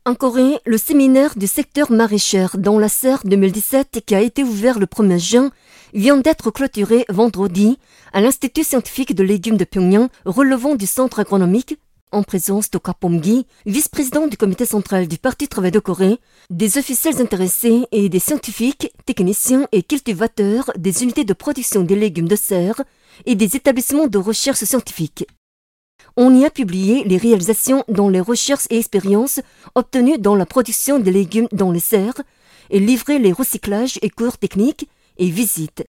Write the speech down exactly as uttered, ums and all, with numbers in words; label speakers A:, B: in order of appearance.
A: En Corée, le séminaire du secteur maraîcher dans la serre deux mille dix-sept qui a été ouvert le premier juin vient d'être clôturé vendredi à l'Institut scientifique de légumes de Pyongyang relevant du centre agronomique en présence de Ka Pom-gi, vice-président du comité central du Parti Travail de Corée, des officiels intéressés et des scientifiques, techniciens et cultivateurs des unités de production des légumes de serre et des établissements de recherche scientifique. On y a publié les réalisations dans les recherches et expériences obtenues dans la production des légumes dans les serres et livré les recyclages et cours techniques et visites.